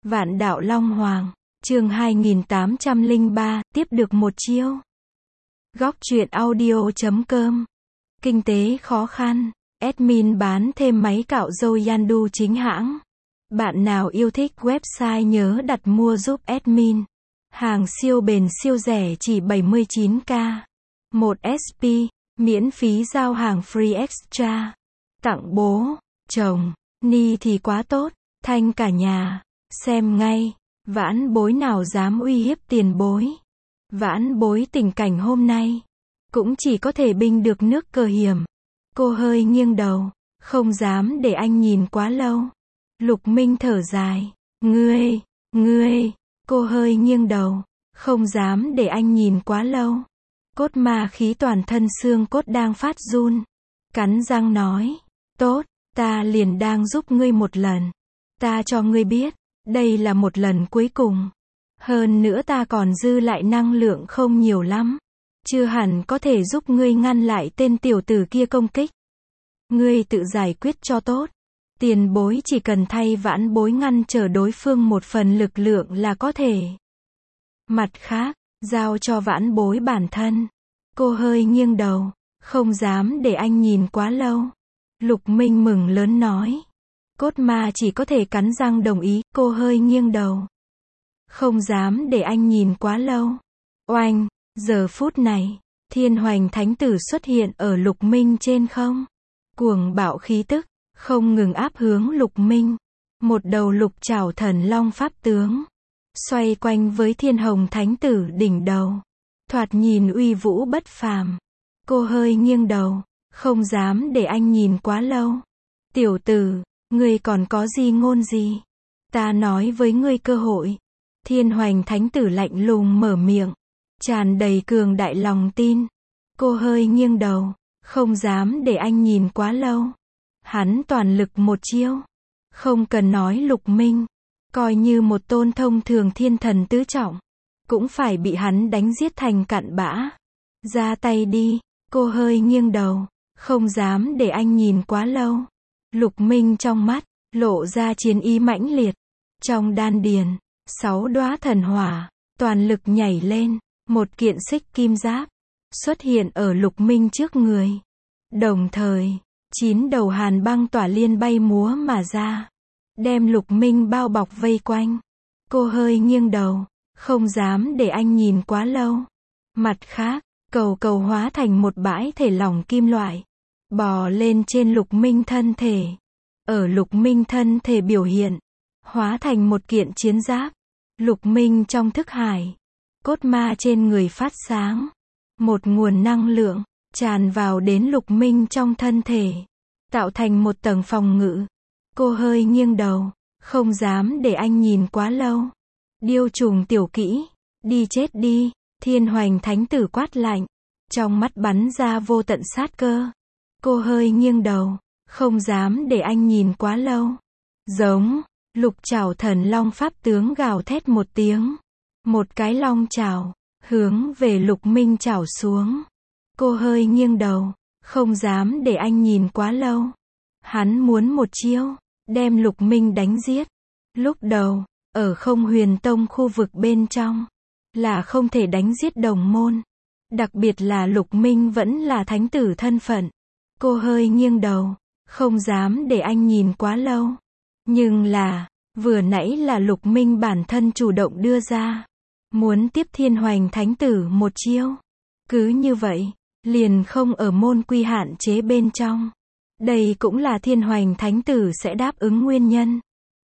Vạn đạo Long Hoàng, chương 2803, tiếp được một chiêu. Góc truyện audio.com. Kinh tế khó khăn, admin bán thêm máy cạo râu Yandu chính hãng. Bạn nào yêu thích website nhớ đặt mua giúp admin. Hàng siêu bền siêu rẻ chỉ 79k. 1 SP, miễn phí giao hàng free extra. Tặng bố, chồng, ni thì quá tốt, thanh cả nhà. Xem ngay, vãn bối nào dám uy hiếp tiền bối. Vãn bối tình cảnh hôm nay, cũng chỉ có thể binh được nước cờ hiểm. Cô hơi nghiêng đầu, không dám để anh nhìn quá lâu. Lục Minh thở dài, ngươi, cô hơi nghiêng đầu, không dám để anh nhìn quá lâu. Cốt ma khí toàn thân xương cốt đang phát run. Cắn răng nói, tốt, ta liền đang giúp ngươi một lần. Ta cho ngươi biết, đây là một lần cuối cùng. Hơn nữa ta còn dư lại năng lượng không nhiều lắm. Chưa hẳn có thể giúp ngươi ngăn lại tên tiểu tử kia công kích. Ngươi tự giải quyết cho tốt. Tiền bối chỉ cần thay vãn bối ngăn trở đối phương một phần lực lượng là có thể. Mặt khác, giao cho vãn bối bản thân. Cô hơi nghiêng đầu, không dám để anh nhìn quá lâu. Lục Minh mừng lớn nói. Cốt ma chỉ có thể cắn răng đồng ý, cô hơi nghiêng đầu. Không dám để anh nhìn quá lâu. Oanh, giờ phút này, Thiên Hoành Thánh Tử xuất hiện ở Lục Minh trên không. Cuồng bạo khí tức, không ngừng áp hướng Lục Minh. Một đầu lục trảo thần long pháp tướng, xoay quanh với Thiên Hồng Thánh Tử đỉnh đầu. Thoạt nhìn uy vũ bất phàm. Cô hơi nghiêng đầu, không dám để anh nhìn quá lâu. Tiểu tử, ngươi còn có gì ngôn gì? Ta nói với ngươi cơ hội. Thiên Hoành Thánh Tử lạnh lùng mở miệng, tràn đầy cường đại lòng tin. Cô hơi nghiêng đầu, không dám để anh nhìn quá lâu. Hắn toàn lực một chiêu. Không cần nói Lục Minh, coi như một tôn thông thường thiên thần tứ trọng, cũng phải bị hắn đánh giết thành cặn bã. Ra tay đi, cô hơi nghiêng đầu, không dám để anh nhìn quá lâu. Lục Minh trong mắt, lộ ra chiến ý mãnh liệt. Trong đan điền, 6 đóa thần hỏa, toàn lực nhảy lên, một kiện xích kim giáp, xuất hiện ở Lục Minh trước người. Đồng thời, 9 đầu hàn băng tỏa liên bay múa mà ra, đem Lục Minh bao bọc vây quanh. Cô hơi nghiêng đầu, không dám để anh nhìn quá lâu. Mặt khác, cầu hóa thành một bãi thể lỏng kim loại, bò lên trên Lục Minh thân thể. Ở Lục Minh thân thể biểu hiện, hóa thành một kiện chiến giáp. Lục Minh trong thức hải, cốt ma trên người phát sáng. Một nguồn năng lượng, tràn vào đến Lục Minh trong thân thể, tạo thành một tầng phòng ngự. Cô hơi nghiêng đầu, không dám để anh nhìn quá lâu. Điêu trùng tiểu kỹ, đi chết đi. Thiên Hoành Thánh Tử quát lạnh, trong mắt bắn ra vô tận sát cơ. Cô hơi nghiêng đầu, không dám để anh nhìn quá lâu. Giống, lục trảo thần long pháp tướng gào thét một tiếng. Một cái long trảo, hướng về Lục Minh trảo xuống. Cô hơi nghiêng đầu, không dám để anh nhìn quá lâu. Hắn muốn một chiêu, đem Lục Minh đánh giết. Lúc đầu, ở Không Huyền Tông khu vực bên trong, là không thể đánh giết đồng môn. Đặc biệt là Lục Minh vẫn là thánh tử thân phận. Cô hơi nghiêng đầu, không dám để anh nhìn quá lâu. Nhưng là, vừa nãy là Lục Minh bản thân chủ động đưa ra, muốn tiếp Thiên Hoành Thánh Tử một chiêu. Cứ như vậy, liền không ở môn quy hạn chế bên trong. Đây cũng là Thiên Hoành Thánh Tử sẽ đáp ứng nguyên nhân.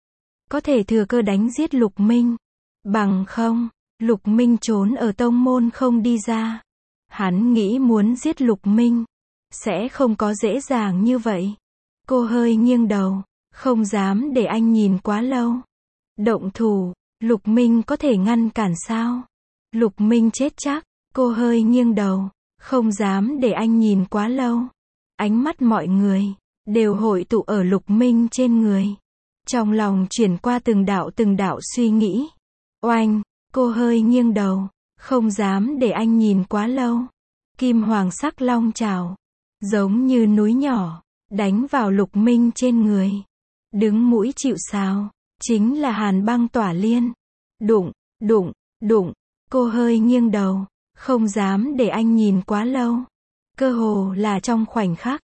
Có thể thừa cơ đánh giết Lục Minh. Bằng không, Lục Minh trốn ở tông môn không đi ra. Hắn nghĩ muốn giết Lục Minh, sẽ không có dễ dàng như vậy. Cô hơi nghiêng đầu, không dám để anh nhìn quá lâu. Động thủ, Lục Minh có thể ngăn cản sao? Lục Minh chết chắc. Cô hơi nghiêng đầu, không dám để anh nhìn quá lâu. Ánh mắt mọi người đều hội tụ ở Lục Minh trên người. Trong lòng chuyển qua từng đạo suy nghĩ. Oanh, cô hơi nghiêng đầu, không dám để anh nhìn quá lâu. Kim hoàng sắc long trảo, giống như núi nhỏ, đánh vào Lục Minh trên người. Đứng mũi chịu sào, chính là hàn băng tỏa liên. Đụng, đụng, đụng, cô hơi nghiêng đầu, không dám để anh nhìn quá lâu. Cơ hồ là trong khoảnh khắc,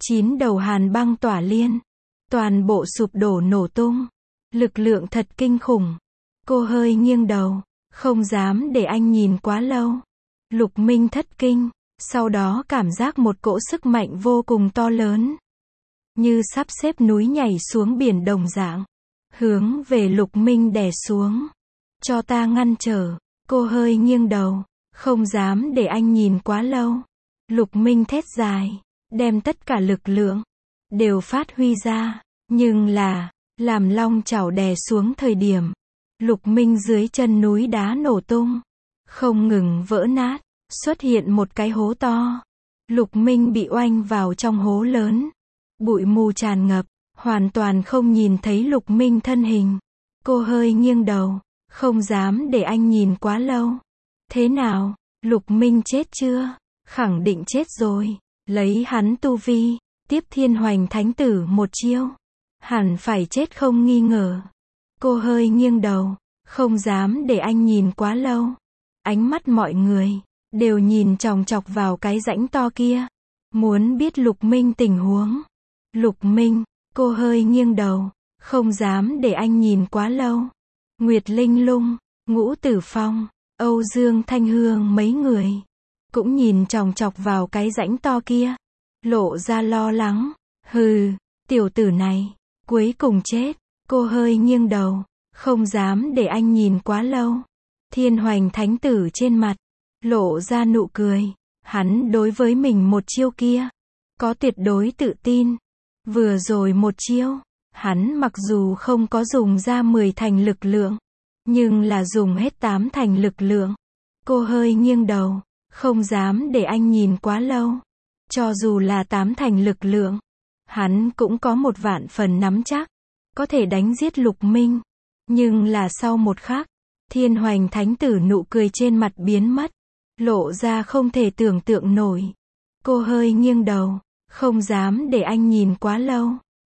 9 đầu hàn băng tỏa liên, toàn bộ sụp đổ nổ tung. Lực lượng thật kinh khủng. Cô hơi nghiêng đầu, không dám để anh nhìn quá lâu. Lục Minh thất kinh, sau đó cảm giác một cỗ sức mạnh vô cùng to lớn, như sắp xếp núi nhảy xuống biển đồng dạng, hướng về Lục Minh đè xuống. Cho ta ngăn trở. Cô hơi nghiêng đầu, không dám để anh nhìn quá lâu. Lục Minh thét dài, đem tất cả lực lượng đều phát huy ra, nhưng là làm long chảo đè xuống thời điểm, Lục Minh dưới chân núi đá nổ tung, không ngừng vỡ nát, xuất hiện một cái hố to. Lục Minh bị oanh vào trong hố lớn, bụi mù tràn ngập, hoàn toàn không nhìn thấy Lục Minh thân hình. Cô hơi nghiêng đầu, không dám để anh nhìn quá lâu. Thế nào, Lục Minh chết chưa? Khẳng định chết rồi. Lấy hắn tu vi, tiếp Thiên Hoành Thánh Tử một chiêu, hẳn phải chết không nghi ngờ. Cô hơi nghiêng đầu, không dám để anh nhìn quá lâu. Ánh mắt mọi người đều nhìn chòng chọc vào cái rãnh to kia, muốn biết Lục Minh tình huống. Lục Minh, cô hơi nghiêng đầu, không dám để anh nhìn quá lâu. Nguyệt Linh Lung, Ngũ Tử Phong, Âu Dương Thanh Hương mấy người cũng nhìn chòng chọc vào cái rãnh to kia, lộ ra lo lắng. Hừ, tiểu tử này cuối cùng chết. Cô hơi nghiêng đầu, không dám để anh nhìn quá lâu. Thiên Hoành Thánh Tử trên mặt lộ ra nụ cười, hắn đối với mình một chiêu kia có tuyệt đối tự tin. Vừa rồi một chiêu, hắn mặc dù không có dùng ra 10 thành lực lượng, nhưng là dùng hết 8 thành lực lượng. Cô hơi nghiêng đầu, không dám để anh nhìn quá lâu. Cho dù là 8 thành lực lượng, hắn cũng có 1 vạn phần nắm chắc có thể đánh giết Lục Minh. Nhưng là sau một khắc, Thiên Hoành Thánh Tử nụ cười trên mặt biến mất, lộ ra không thể tưởng tượng nổi. Cô hơi nghiêng đầu, không dám để anh nhìn quá lâu.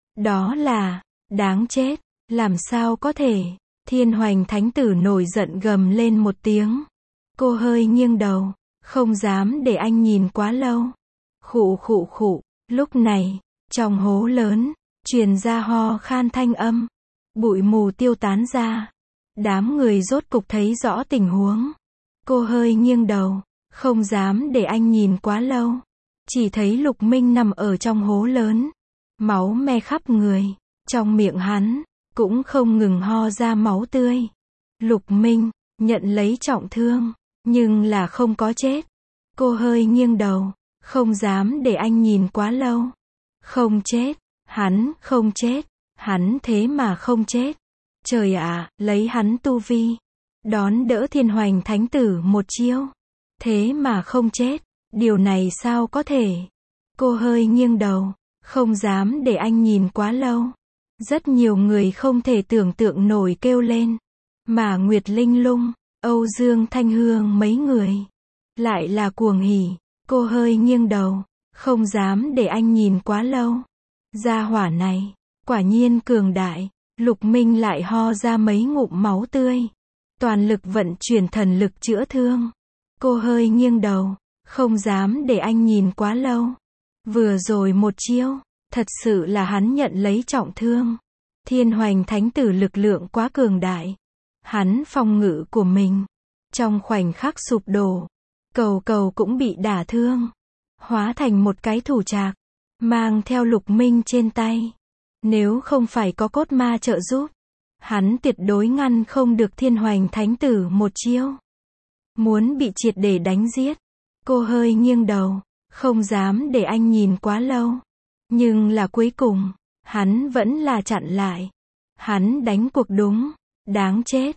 Đó là đáng chết. Làm sao có thể? Thiên Hoành Thánh Tử nổi giận gầm lên một tiếng. Cô hơi nghiêng đầu, không dám để anh nhìn quá lâu. Khụ khụ khụ. Lúc này, trong hố lớn truyền ra ho khan thanh âm, bụi mù tiêu tán ra. Đám người rốt cục thấy rõ tình huống. Cô hơi nghiêng đầu, không dám để anh nhìn quá lâu. Chỉ thấy Lục Minh nằm ở trong hố lớn, máu me khắp người, trong miệng hắn cũng không ngừng ho ra máu tươi. Lục Minh nhận lấy trọng thương, nhưng là không có chết. Cô hơi nghiêng đầu, không dám để anh nhìn quá lâu. Không chết, hắn không chết, hắn thế mà không chết. Trời ạ, lấy hắn tu vi, đón đỡ Thiên Hoành Thánh Tử một chiêu, thế mà không chết, điều này sao có thể? Cô hơi nghiêng đầu, không dám để anh nhìn quá lâu. Rất nhiều người không thể tưởng tượng nổi kêu lên, mà Nguyệt Linh Lung, Âu Dương Thanh Hương mấy người lại là cuồng hỉ. Cô hơi nghiêng đầu, không dám để anh nhìn quá lâu. Gia hỏa này quả nhiên cường đại. Lục Minh lại ho ra mấy ngụm máu tươi, toàn lực vận chuyển thần lực chữa thương. Cô hơi nghiêng đầu, không dám để anh nhìn quá lâu. Vừa rồi một chiêu, thật sự là hắn nhận lấy trọng thương. Thiên Hoành Thánh Tử lực lượng quá cường đại, hắn phòng ngự của mình trong khoảnh khắc sụp đổ. Cầu cầu cũng bị đả thương, hóa thành một cái thủ trạc, mang theo Lục Minh trên tay. Nếu không phải có cốt ma trợ giúp, hắn tuyệt đối ngăn không được Thiên Hoành Thánh Tử một chiêu. Muốn bị triệt để đánh giết. Cô hơi nghiêng đầu, không dám để anh nhìn quá lâu. Nhưng là cuối cùng, hắn vẫn là chặn lại. Hắn đánh cuộc đúng. Đáng chết,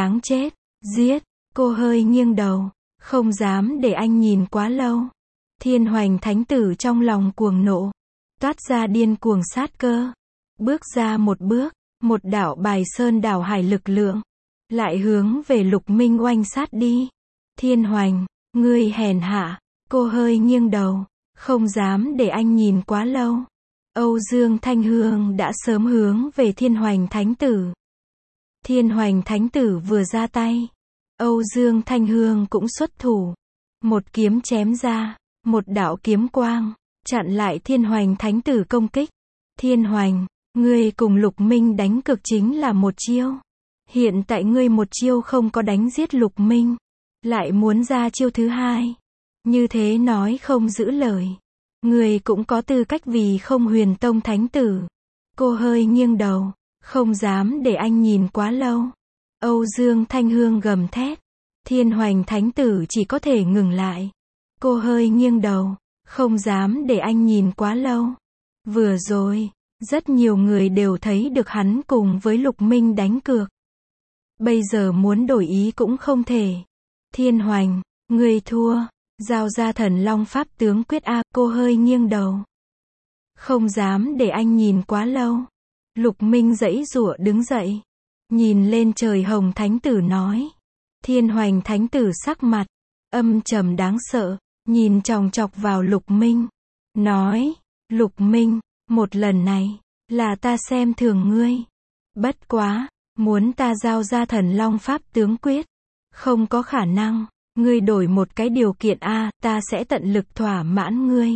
giết. Cô hơi nghiêng đầu, không dám để anh nhìn quá lâu. Thiên Hoành Thánh Tử trong lòng cuồng nộ, toát ra điên cuồng sát cơ. Bước ra một bước, một đạo bài sơn đảo hải lực lượng lại hướng về Lục Minh oanh sát đi. Thiên Hoành, ngươi hèn hạ. Cô hơi nghiêng đầu, không dám để anh nhìn quá lâu. Âu Dương Thanh Hương đã sớm hướng về Thiên Hoành Thánh Tử Thiên Hoành Thánh Tử vừa ra tay, Âu Dương Thanh Hương cũng xuất thủ. Một kiếm chém ra, một đạo kiếm quang, chặn lại Thiên Hoành Thánh Tử công kích. Thiên Hoành, ngươi cùng Lục Minh đánh cược chính là một chiêu. Hiện tại ngươi một chiêu không có đánh giết Lục Minh, lại muốn ra chiêu thứ hai. Như thế nói không giữ lời. Ngươi cũng có tư cách vì không Huyền Tông Thánh Tử. Cô hơi nghiêng đầu, không dám để anh nhìn quá lâu. Âu Dương Thanh Hương gầm thét. Thiên Hoành Thánh Tử chỉ có thể ngừng lại. Cô hơi nghiêng đầu, không dám để anh nhìn quá lâu. Vừa rồi, rất nhiều người đều thấy được hắn cùng với Lục Minh đánh cược. Bây giờ muốn đổi ý cũng không thể. Thiên Hoành, ngươi thua. Giao ra Thần Long Pháp tướng quyết a. Cô hơi nghiêng đầu. Không dám để anh nhìn quá lâu. Lục Minh giãy giụa đứng dậy. Nhìn lên trời Hồng Thánh Tử nói. Thiên Hoành Thánh Tử sắc mặt âm trầm đáng sợ, nhìn chòng chọc vào Lục Minh. Nói, Lục Minh, một lần này, là ta xem thường ngươi. Bất quá, muốn ta giao ra Thần Long Pháp tướng quyết. Không có khả năng, ngươi đổi một cái điều kiện a, ta sẽ tận lực thỏa mãn ngươi.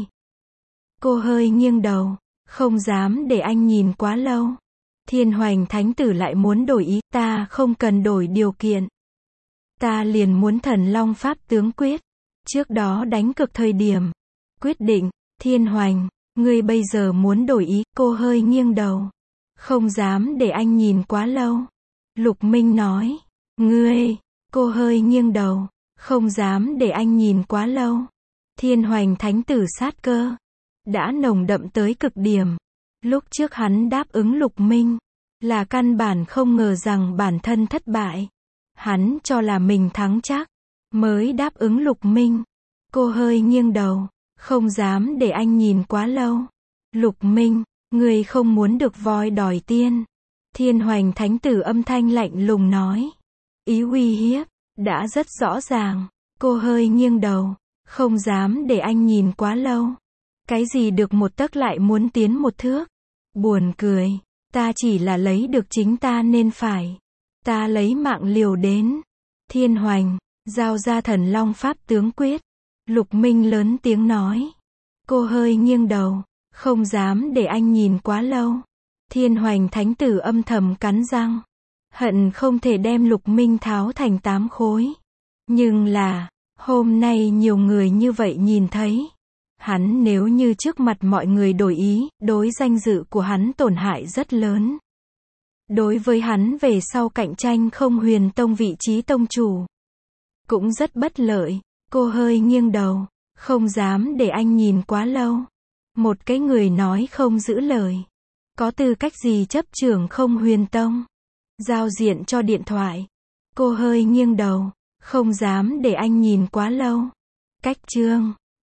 Cô hơi nghiêng đầu, không dám để anh nhìn quá lâu. Thiên Hoành Thánh Tử lại muốn đổi ý, ta không cần đổi điều kiện. Ta liền muốn Thần Long Pháp tướng quyết. Trước đó đánh cược thời điểm. Quyết định, Thiên Hoành, ngươi bây giờ muốn đổi ý, cô hơi nghiêng đầu. Không dám để anh nhìn quá lâu. Lục Minh nói, ngươi, cô hơi nghiêng đầu, không dám để anh nhìn quá lâu. Thiên Hoành Thánh Tử sát cơ đã nồng đậm tới cực điểm. Lúc trước hắn đáp ứng Lục Minh, là căn bản không ngờ rằng bản thân thất bại. Hắn cho là mình thắng chắc, mới đáp ứng Lục Minh. Cô hơi nghiêng đầu, không dám để anh nhìn quá lâu. Lục Minh, ngươi không muốn được voi đòi tiên. Thiên Hoành Thánh Tử âm thanh lạnh lùng nói. Ý uy hiếp đã rất rõ ràng. Cô hơi nghiêng đầu, không dám để anh nhìn quá lâu. Cái gì được một tấc lại muốn tiến một thước. Buồn cười, ta chỉ là lấy được chính ta nên phải. Ta lấy mạng liều đến. Thiên Hoành, giao ra Thần Long Pháp tướng quyết. Lục Minh lớn tiếng nói. Cô hơi nghiêng đầu, không dám để anh nhìn quá lâu. Thiên Hoành Thánh Tử âm thầm cắn răng. Hận không thể đem Lục Minh tháo thành 8 khối. Nhưng là, hôm nay nhiều người như vậy nhìn thấy. Hắn nếu như trước mặt mọi người đổi ý, đối danh dự của hắn tổn hại rất lớn. Đối với hắn về sau cạnh tranh không Huyền Tông vị trí tông chủ, cũng rất bất lợi. Cô hơi nghiêng đầu, không dám để anh nhìn quá lâu. Một cái người nói không giữ lời, có tư cách gì chấp trưởng không Huyền Tông? Giao diện cho điện thoại. Cô hơi nghiêng đầu, không dám để anh nhìn quá lâu. Cách chương